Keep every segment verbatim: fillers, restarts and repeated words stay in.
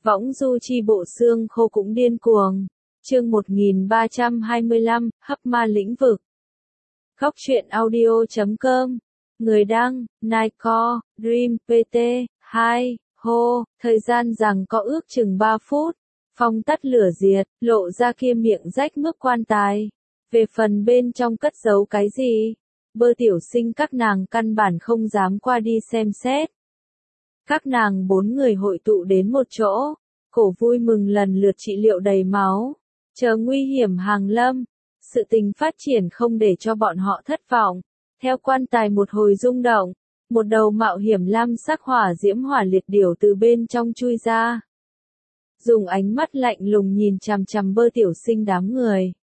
Võng du chi bộ xương khô cũng điên cuồng. Chương một nghìn ba trăm hai mươi lăm, hấp ma lĩnh vực. Góc truyện audio chấm com. Người đăng, Nightcore, Dream, pê tê, hai, hô, thời gian rằng có ước chừng ba phút. Phong tắt lửa diệt, lộ ra kia miệng rách mức quan tài. Về phần bên trong cất giấu cái gì? Bơ tiểu sinh các nàng căn bản không dám qua đi xem xét. Các nàng bốn người hội tụ đến một chỗ, cổ vui mừng lần lượt trị liệu đầy máu, chờ nguy hiểm hàng lâm. Sự tình phát triển không để cho bọn họ thất vọng. Theo quan tài một hồi rung động, một đầu mạo hiểm lam sắc hỏa diễm hỏa liệt điểu từ bên trong chui ra. Dùng ánh mắt lạnh lùng nhìn chằm chằm bơ tiểu sinh đám người.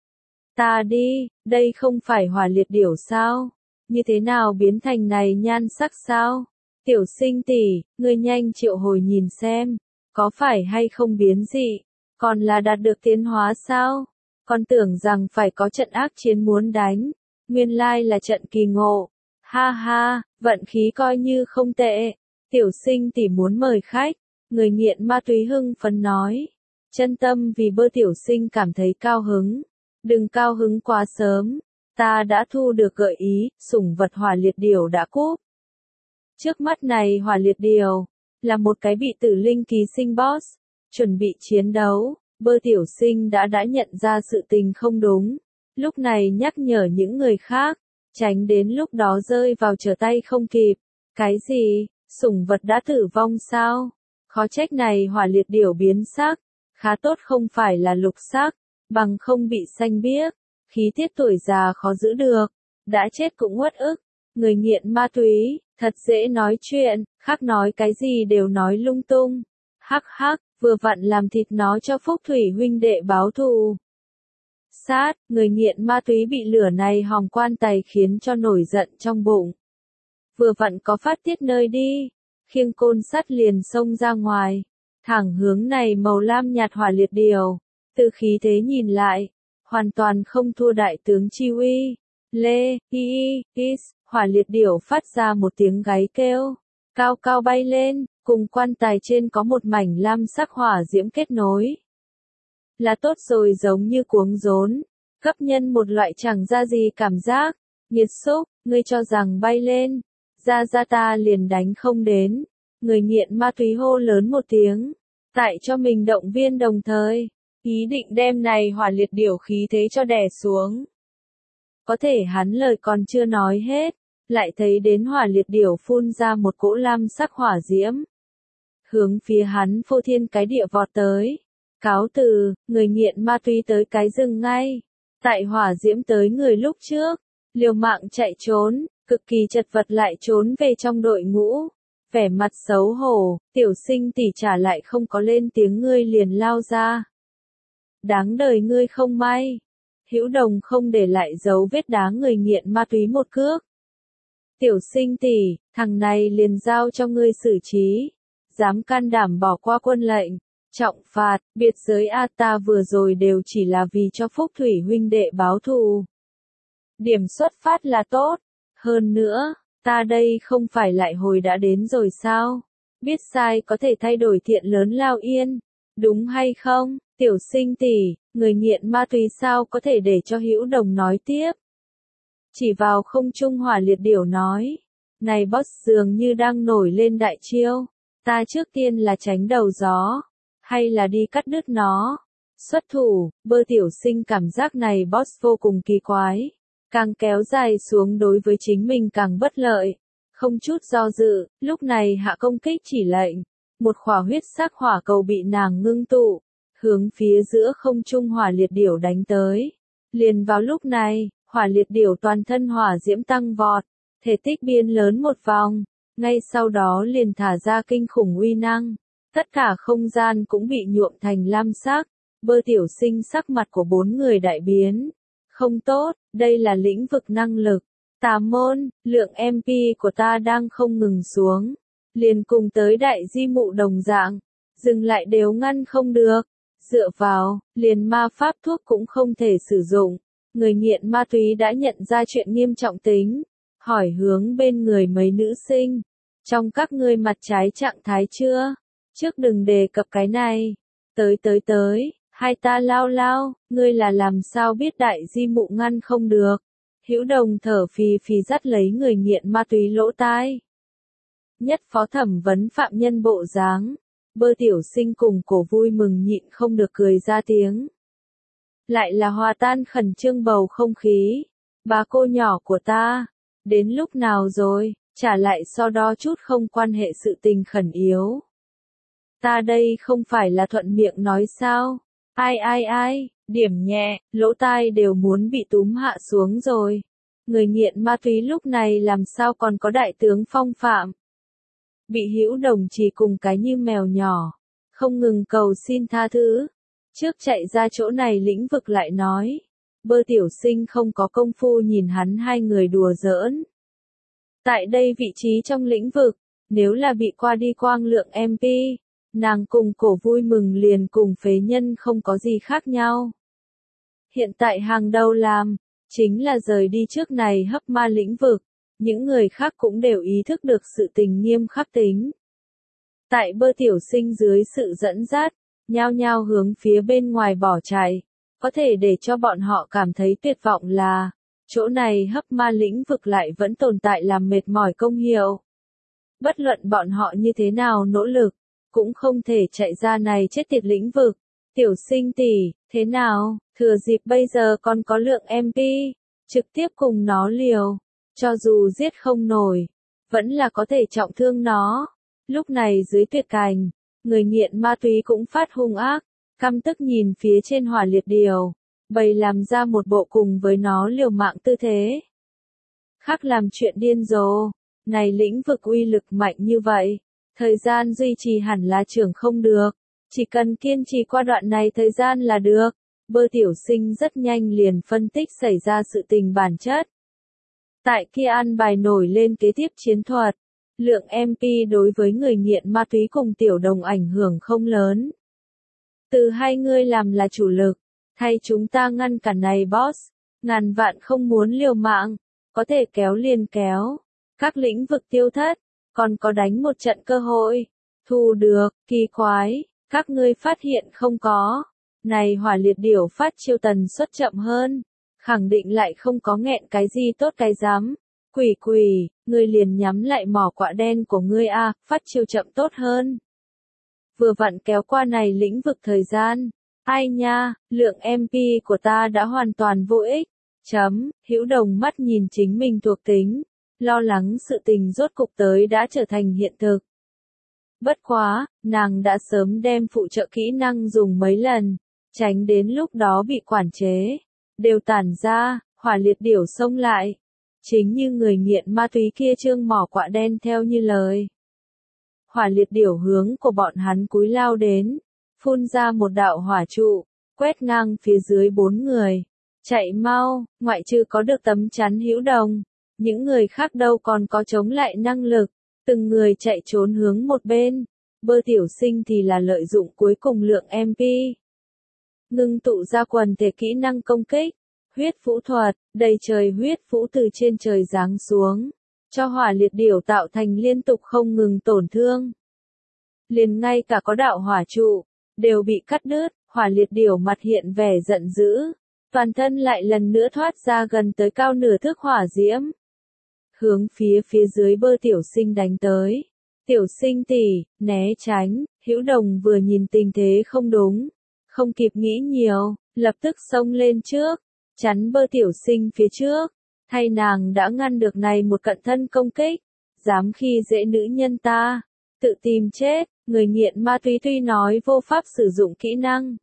Ta đi, đây không phải hỏa liệt điểu sao? Như thế nào biến thành này nhan sắc sao? Tiểu sinh tỷ, ngươi nhanh triệu hồi nhìn xem, có phải hay không biến dị, còn là đạt được tiến hóa sao? Con tưởng rằng phải có trận ác chiến muốn đánh, nguyên lai là trận kỳ ngộ. Ha ha, vận khí coi như không tệ. Tiểu sinh tỷ muốn mời khách, người nghiện ma túy hưng phấn nói. Chân tâm vì bơ tiểu sinh cảm thấy cao hứng. Đừng cao hứng quá sớm, ta đã thu được gợi ý, sủng vật hỏa liệt điểu đã cúp. Trước mắt này hỏa liệt điểu, là một cái bị tử linh ký sinh boss, chuẩn bị chiến đấu. Bơ tiểu sinh đã đã nhận ra sự tình không đúng, lúc này nhắc nhở những người khác, tránh đến lúc đó rơi vào trở tay không kịp. Cái gì, sủng vật đã tử vong sao? Khó trách này hỏa liệt điểu biến sắc, khá tốt không phải là lục sắc, bằng không bị xanh biếc, khí tiết tuổi già khó giữ được, đã chết cũng uất ức. Người nghiện ma túy, thật dễ nói chuyện, khác nói cái gì đều nói lung tung. Hắc hắc, vừa vặn làm thịt nó cho Phúc Thủy huynh đệ báo thù. Sát, người nghiện ma túy bị lửa này hòng quan tài khiến cho nổi giận trong bụng. Vừa vặn có phát tiết nơi đi, khiêng côn sắt liền xông ra ngoài, thẳng hướng này màu lam nhạt hỏa liệt điểu. Từ khí thế nhìn lại, hoàn toàn không thua đại tướng Chi Uy. Lê, y, is, hỏa liệt điểu phát ra một tiếng gáy kêu, cao cao bay lên, cùng quan tài trên có một mảnh lam sắc hỏa diễm kết nối. Là tốt rồi, giống như cuống rốn, cấp nhân một loại chẳng ra gì cảm giác. Nhiệt xúc, ngươi cho rằng bay lên, ra ra ta liền đánh không đến. Người nghiện ma túy hô lớn một tiếng, tại cho mình động viên đồng thời, ý định đem này hỏa liệt điểu khí thế cho đè xuống. Có thể hắn lời còn chưa nói hết, lại thấy đến hỏa liệt điểu phun ra một cỗ lam sắc hỏa diễm. Hướng phía hắn phô thiên cái địa vọt tới. Cáo từ, người nghiện ma túy tới cái rừng ngay. Tại hỏa diễm tới người lúc trước, liều mạng chạy trốn, cực kỳ chật vật lại trốn về trong đội ngũ. Vẻ mặt xấu hổ, tiểu sinh tỷ trả lại không có lên tiếng, ngươi liền lao ra. Đáng đời ngươi không may. Hữu Đồng không để lại dấu vết đá người nghiện ma túy một cước. Tiểu sinh tỷ, thằng này liền giao cho ngươi xử trí. Dám can đảm bỏ qua quân lệnh, trọng phạt, biệt giới a ta vừa rồi đều chỉ là vì cho Phúc Thủy huynh đệ báo thù. Điểm xuất phát là tốt, hơn nữa, ta đây không phải lại hồi đã đến rồi sao? Biết sai có thể thay đổi thiện lớn lao yên, đúng hay không? Tiểu sinh tỷ, người nghiện ma túy sao có thể để cho Hữu Đồng nói tiếp? Chỉ vào không trung hỏa liệt điểu nói, này boss dường như đang nổi lên đại chiêu, ta trước tiên là tránh đầu gió, hay là đi cắt đứt nó? Xuất thủ, bơ tiểu sinh cảm giác này boss vô cùng kỳ quái, càng kéo dài xuống đối với chính mình càng bất lợi. Không chút do dự, lúc này hạ công kích chỉ lệnh, một khỏa huyết sắc hỏa cầu bị nàng ngưng tụ, hướng phía giữa không trung hỏa liệt điểu đánh tới. Liền vào lúc này, hỏa liệt điểu toàn thân hỏa diễm tăng vọt, thể tích biến lớn một vòng, ngay sau đó liền thả ra kinh khủng uy năng. Tất cả không gian cũng bị nhuộm thành lam sắc. Bơ tiểu sinh sắc mặt của bốn người đại biến. Không tốt, đây là lĩnh vực năng lực. Tà môn, lượng em pê của ta đang không ngừng xuống. Liền cùng tới đại di mụ đồng dạng, dừng lại đều ngăn không được. Dựa vào, liền ma pháp thuốc cũng không thể sử dụng. Người nghiện ma túy đã nhận ra chuyện nghiêm trọng tính. Hỏi hướng bên người mấy nữ sinh. Trong các ngươi mặt trái trạng thái chưa? Trước đừng đề cập cái này. Tới tới tới, hai ta lao lao, ngươi là làm sao biết đại di mụ ngăn không được. Hữu Đồng thở phì phì dắt lấy người nghiện ma túy lỗ tai. Nhất phó thẩm vấn phạm nhân bộ dáng. Bơ tiểu sinh cùng cổ vui mừng nhịn không được cười ra tiếng. Lại là hòa tan khẩn trương bầu không khí. Bà cô nhỏ của ta, đến lúc nào rồi, trả lại so đo chút không quan hệ sự tình khẩn yếu. Ta đây không phải là thuận miệng nói sao, ai ai ai, điểm nhẹ, lỗ tai đều muốn bị túm hạ xuống rồi. Người nghiện ma túy lúc này làm sao còn có đại tướng phong phạm. Bị Hữu Đồng chỉ cùng cái như mèo nhỏ, không ngừng cầu xin tha thứ. Trước chạy ra chỗ này lĩnh vực lại nói. Bơ tiểu sinh không có công phu nhìn hắn hai người đùa giỡn. Tại đây vị trí trong lĩnh vực, nếu là bị qua đi quang lượng em pê, nàng cùng cổ vui mừng liền cùng phế nhân không có gì khác nhau. Hiện tại hàng đầu làm, chính là rời đi trước này hấp ma lĩnh vực, những người khác cũng đều ý thức được sự tình nghiêm khắc tính. Tại bơ tiểu sinh dưới sự dẫn dắt, nhao nhao hướng phía bên ngoài bỏ chạy. Có thể để cho bọn họ cảm thấy tuyệt vọng là, chỗ này hấp ma lĩnh vực lại vẫn tồn tại làm mệt mỏi công hiệu. Bất luận bọn họ như thế nào nỗ lực, cũng không thể chạy ra này chết tiệt lĩnh vực. Tiểu sinh tỷ, thế nào, thừa dịp bây giờ còn có lượng em pê, trực tiếp cùng nó liều, cho dù giết không nổi, vẫn là có thể trọng thương nó. Lúc này dưới tuyệt cảnh, người nghiện ma túy cũng phát hung ác. Căm tức nhìn phía trên hỏa liệt điều, bày làm ra một bộ cùng với nó liều mạng tư thế. Khác làm chuyện điên rồ, này lĩnh vực uy lực mạnh như vậy, thời gian duy trì hẳn là trưởng không được, chỉ cần kiên trì qua đoạn này thời gian là được. Bơ tiểu sinh rất nhanh liền phân tích xảy ra sự tình bản chất. Tại kia an bài nổi lên kế tiếp chiến thuật, lượng em pê đối với người nghiện ma túy cùng Tiểu Đồng ảnh hưởng không lớn. Từ hai ngươi làm là chủ lực, thay chúng ta ngăn cản này boss, ngàn vạn không muốn liều mạng, có thể kéo liền kéo, các lĩnh vực tiêu thất, còn có đánh một trận cơ hội, thu được, kỳ quái, các ngươi phát hiện không có, này hỏa liệt điểu phát chiêu tần suất chậm hơn, khẳng định lại không có nghẹn cái gì tốt cái dám, quỷ quỷ, ngươi liền nhắm lại mỏ quạ đen của ngươi a, phát chiêu chậm tốt hơn. Vừa vặn kéo qua này lĩnh vực thời gian. Ai nha, lượng em pê của ta đã hoàn toàn vô ích. Chấm, Hữu Đồng mắt nhìn chính mình thuộc tính, lo lắng sự tình rốt cục tới đã trở thành hiện thực. Bất quá, nàng đã sớm đem phụ trợ kỹ năng dùng mấy lần, tránh đến lúc đó bị quản chế, đều tản ra, hỏa liệt điểu xông lại. Chính như người nghiện ma túy kia trương mỏ quạ đen theo như lời. Hỏa liệt điểu hướng của bọn hắn cúi lao đến, phun ra một đạo hỏa trụ, quét ngang phía dưới bốn người. Chạy mau, ngoại trừ có được tấm chắn Hữu Đồng, những người khác đâu còn có chống lại năng lực, từng người chạy trốn hướng một bên. Bơ tiểu sinh thì là lợi dụng cuối cùng lượng em pê. Ngưng tụ ra quần thể kỹ năng công kích, huyết phũ thuật, đầy trời huyết phũ từ trên trời giáng xuống, cho hỏa liệt điểu tạo thành liên tục không ngừng tổn thương. Liền ngay cả có đạo hỏa trụ, đều bị cắt đứt, hỏa liệt điểu mặt hiện vẻ giận dữ, toàn thân lại lần nữa thoát ra gần tới cao nửa thước hỏa diễm. Hướng phía phía dưới bơ tiểu sinh đánh tới. Tiểu sinh tỷ, né tránh, Hữu Đồng vừa nhìn tình thế không đúng, không kịp nghĩ nhiều, lập tức xông lên trước, chắn bơ tiểu sinh phía trước, thay nàng đã ngăn được này một cận thân công kích, dám khi dễ nữ nhân ta, tự tìm chết, người nghiện ma túy tuy nói vô pháp sử dụng kỹ năng,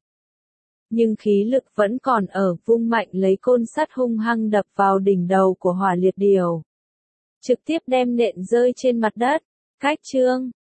nhưng khí lực vẫn còn ở, vung mạnh lấy côn sắt hung hăng đập vào đỉnh đầu của hỏa liệt điểu, trực tiếp đem nện rơi trên mặt đất. Cách chương